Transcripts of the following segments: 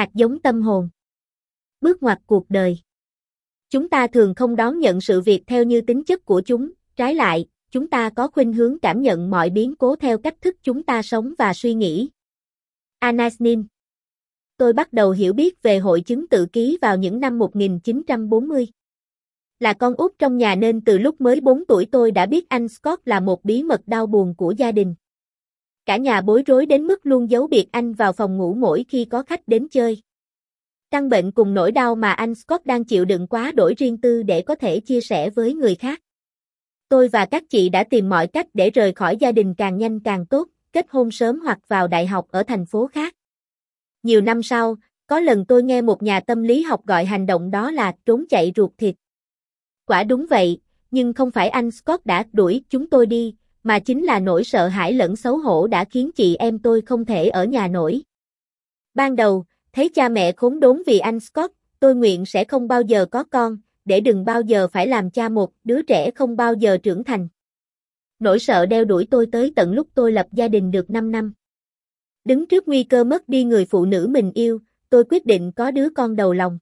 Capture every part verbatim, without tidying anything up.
Hạt giống tâm hồn. Bước ngoặt cuộc đời. Chúng ta thường không đón nhận sự việc theo như tính chất của chúng, trái lại, chúng ta có khuynh hướng cảm nhận mọi biến cố theo cách thức chúng ta sống và suy nghĩ. Anais Nin. Tôi bắt đầu hiểu biết về hội chứng tự ký vào những năm một nghìn chín trăm bốn mươi. Là con út trong nhà nên từ lúc mới bốn tuổi tôi đã biết anh Scott là một bí mật đau buồn của gia đình. Cả nhà bối rối đến mức luôn giấu biệt anh vào phòng ngủ mỗi khi có khách đến chơi. Căn bệnh cùng nỗi đau mà anh Scott đang chịu đựng quá đổi riêng tư để có thể chia sẻ với người khác. Tôi và các chị đã tìm mọi cách để rời khỏi gia đình càng nhanh càng tốt, kết hôn sớm hoặc vào đại học ở thành phố khác. Nhiều năm sau, có lần tôi nghe một nhà tâm lý học gọi hành động đó là trốn chạy ruột thịt. Quả đúng vậy, nhưng không phải anh Scott đã đuổi chúng tôi đi, mà chính là nỗi sợ hãi lẫn xấu hổ đã khiến chị em tôi không thể ở nhà nổi. Ban đầu, thấy cha mẹ khốn đốn vì anh Scott, tôi nguyện sẽ không bao giờ có con, để đừng bao giờ phải làm cha một đứa trẻ không bao giờ trưởng thành. Nỗi sợ đeo đuổi tôi tới tận lúc tôi lập gia đình được năm năm. Đứng trước nguy cơ mất đi người phụ nữ mình yêu, tôi quyết định có đứa con đầu lòng.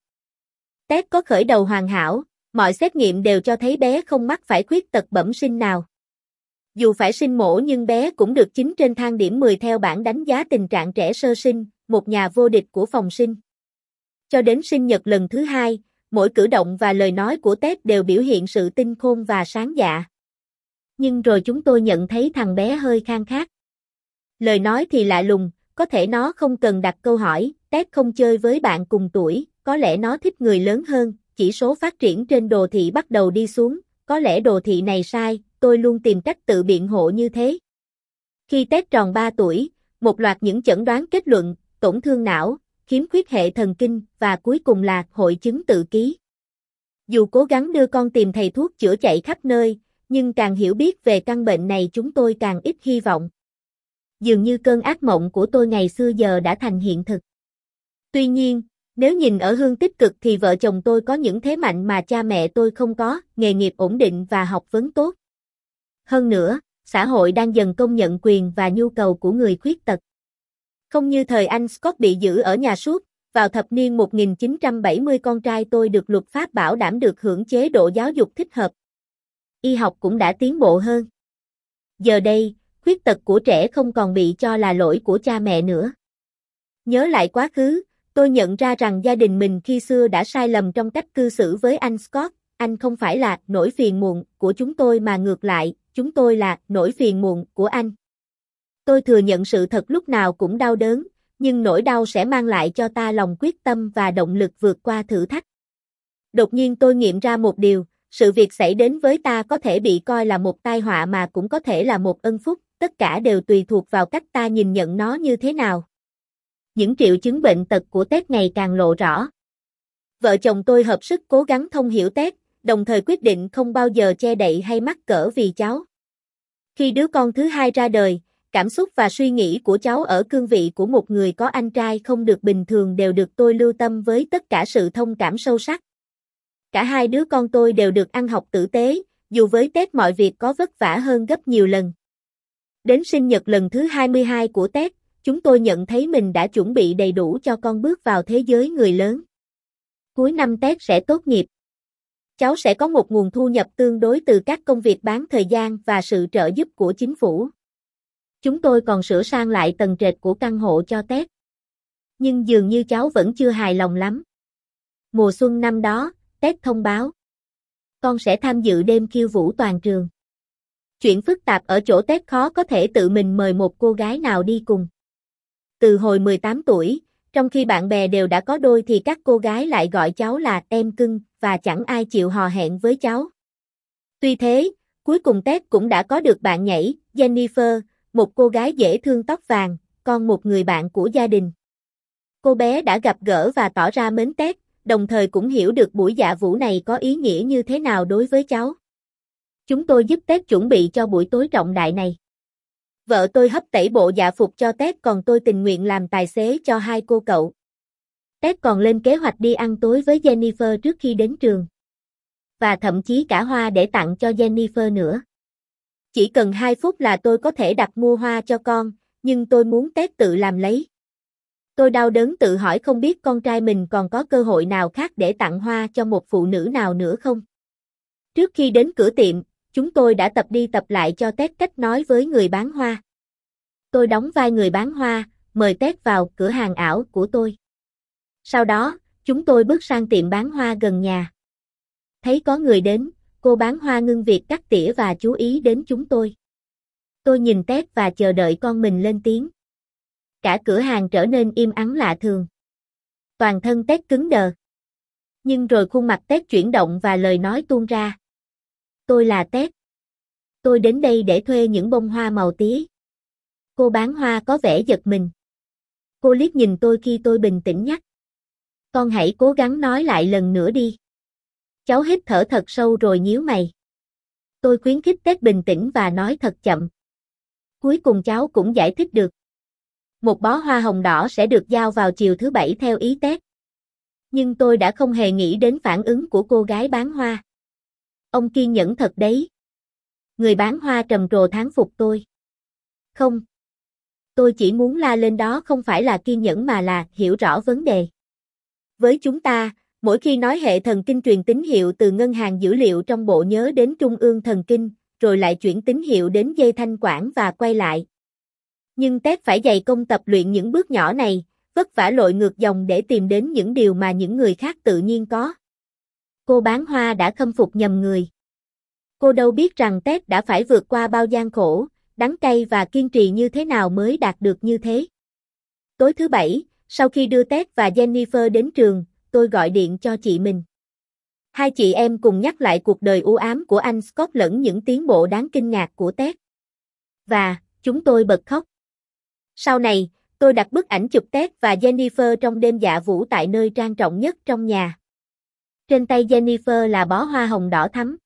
Ted có khởi đầu hoàn hảo, mọi xét nghiệm đều cho thấy bé không mắc phải khuyết tật bẩm sinh nào. Dù phải sinh mổ nhưng bé cũng được chín trên thang điểm mười theo bảng đánh giá tình trạng trẻ sơ sinh, một nhà vô địch của phòng sinh. Cho đến sinh nhật lần thứ hai, mỗi cử động và lời nói của Ted đều biểu hiện sự tinh khôn và sáng dạ. Nhưng rồi chúng tôi nhận thấy thằng bé hơi khang khác. Lời nói thì lạ lùng, có thể nó không cần đặt câu hỏi, Ted không chơi với bạn cùng tuổi, có lẽ nó thích người lớn hơn, chỉ số phát triển trên đồ thị bắt đầu đi xuống, có lẽ đồ thị này sai, tôi luôn tìm cách tự biện hộ như thế. Khi Ted tròn ba tuổi, một loạt những chẩn đoán kết luận, tổn thương não, khiếm khuyết hệ thần kinh và cuối cùng là hội chứng tự ký. Dù cố gắng đưa con tìm thầy thuốc chữa chạy khắp nơi, nhưng càng hiểu biết về căn bệnh này chúng tôi càng ít hy vọng. Dường như cơn ác mộng của tôi ngày xưa giờ đã thành hiện thực. Tuy nhiên, nếu nhìn ở hướng tích cực thì vợ chồng tôi có những thế mạnh mà cha mẹ tôi không có, nghề nghiệp ổn định và học vấn tốt. Hơn nữa, xã hội đang dần công nhận quyền và nhu cầu của người khuyết tật. Không như thời anh Scott bị giữ ở nhà suốt, vào thập niên một nghìn chín trăm bảy mươi con trai tôi được luật pháp bảo đảm được hưởng chế độ giáo dục thích hợp. Y học cũng đã tiến bộ hơn. Giờ đây, khuyết tật của trẻ không còn bị cho là lỗi của cha mẹ nữa. Nhớ lại quá khứ, tôi nhận ra rằng gia đình mình khi xưa đã sai lầm trong cách cư xử với anh Scott. Anh không phải là nỗi phiền muộn của chúng tôi mà ngược lại, chúng tôi là nỗi phiền muộn của anh. Tôi thừa nhận sự thật lúc nào cũng đau đớn, nhưng nỗi đau sẽ mang lại cho ta lòng quyết tâm và động lực vượt qua thử thách. Đột nhiên tôi nghiệm ra một điều, sự việc xảy đến với ta có thể bị coi là một tai họa mà cũng có thể là một ân phúc, tất cả đều tùy thuộc vào cách ta nhìn nhận nó như thế nào. Những triệu chứng bệnh tật của Ted ngày càng lộ rõ. Vợ chồng tôi hợp sức cố gắng thông hiểu Ted, đồng thời quyết định không bao giờ che đậy hay mắc cỡ vì cháu. Khi đứa con thứ hai ra đời, cảm xúc và suy nghĩ của cháu ở cương vị của một người có anh trai không được bình thường đều được tôi lưu tâm với tất cả sự thông cảm sâu sắc. Cả hai đứa con tôi đều được ăn học tử tế, dù với Ted mọi việc có vất vả hơn gấp nhiều lần. Đến sinh nhật lần thứ hai mươi hai của Ted, chúng tôi nhận thấy mình đã chuẩn bị đầy đủ cho con bước vào thế giới người lớn. Cuối năm Ted sẽ tốt nghiệp. Cháu sẽ có một nguồn thu nhập tương đối từ các công việc bán thời gian và sự trợ giúp của chính phủ. Chúng tôi còn sửa sang lại tầng trệt của căn hộ cho Ted. Nhưng dường như cháu vẫn chưa hài lòng lắm. Mùa xuân năm đó, Ted thông báo. Con sẽ tham dự đêm khiêu vũ toàn trường. Chuyện phức tạp ở chỗ Ted khó có thể tự mình mời một cô gái nào đi cùng. Từ hồi mười tám tuổi, trong khi bạn bè đều đã có đôi thì các cô gái lại gọi cháu là em cưng, và chẳng ai chịu hò hẹn với cháu. Tuy thế, cuối cùng Ted cũng đã có được bạn nhảy, Jennifer, một cô gái dễ thương tóc vàng, con một người bạn của gia đình. Cô bé đã gặp gỡ và tỏ ra mến Ted, đồng thời cũng hiểu được buổi dạ vũ này có ý nghĩa như thế nào đối với cháu. Chúng tôi giúp Ted chuẩn bị cho buổi tối trọng đại này. Vợ tôi hấp tẩy bộ dạ phục cho Ted còn tôi tình nguyện làm tài xế cho hai cô cậu. Ted còn lên kế hoạch đi ăn tối với Jennifer trước khi đến trường. Và thậm chí cả hoa để tặng cho Jennifer nữa. Chỉ cần hai phút là tôi có thể đặt mua hoa cho con, nhưng tôi muốn Ted tự làm lấy. Tôi đau đớn tự hỏi không biết con trai mình còn có cơ hội nào khác để tặng hoa cho một phụ nữ nào nữa không. Trước khi đến cửa tiệm, chúng tôi đã tập đi tập lại cho Ted cách nói với người bán hoa. Tôi đóng vai người bán hoa, mời Ted vào cửa hàng ảo của tôi. Sau đó, chúng tôi bước sang tiệm bán hoa gần nhà. Thấy có người đến, cô bán hoa ngưng việc cắt tỉa và chú ý đến chúng tôi. Tôi nhìn Ted và chờ đợi con mình lên tiếng. Cả cửa hàng trở nên im ắng lạ thường. Toàn thân Ted cứng đờ. Nhưng rồi khuôn mặt Ted chuyển động và lời nói tuôn ra. Tôi là Ted. Tôi đến đây để thuê những bông hoa màu tía. Cô bán hoa có vẻ giật mình. Cô liếc nhìn tôi khi tôi bình tĩnh nhắc. Con hãy cố gắng nói lại lần nữa đi. Cháu hít thở thật sâu rồi nhíu mày. Tôi khuyến khích Ted bình tĩnh và nói thật chậm. Cuối cùng cháu cũng giải thích được. Một bó hoa hồng đỏ sẽ được giao vào chiều thứ bảy theo ý Ted. Nhưng tôi đã không hề nghĩ đến phản ứng của cô gái bán hoa. Ông kiên nhẫn thật đấy. Người bán hoa trầm trồ thán phục tôi. Không. Tôi chỉ muốn la lên đó không phải là kiên nhẫn mà là hiểu rõ vấn đề. Với chúng ta, mỗi khi nói hệ thần kinh truyền tín hiệu từ ngân hàng dữ liệu trong bộ nhớ đến trung ương thần kinh, rồi lại chuyển tín hiệu đến dây thanh quản và quay lại. Nhưng Ted phải dày công tập luyện những bước nhỏ này, vất vả lội ngược dòng để tìm đến những điều mà những người khác tự nhiên có. Cô bán hoa đã khâm phục nhầm người. Cô đâu biết rằng Ted đã phải vượt qua bao gian khổ, đắng cay và kiên trì như thế nào mới đạt được như thế. Tối thứ bảy, sau khi đưa Ted và Jennifer đến trường, tôi gọi điện cho chị mình. Hai chị em cùng nhắc lại cuộc đời u ám của anh Scott lẫn những tiến bộ đáng kinh ngạc của Ted. Và, chúng tôi bật khóc. Sau này, tôi đặt bức ảnh chụp Ted và Jennifer trong đêm dạ vũ tại nơi trang trọng nhất trong nhà. Trên tay Jennifer là bó hoa hồng đỏ thắm.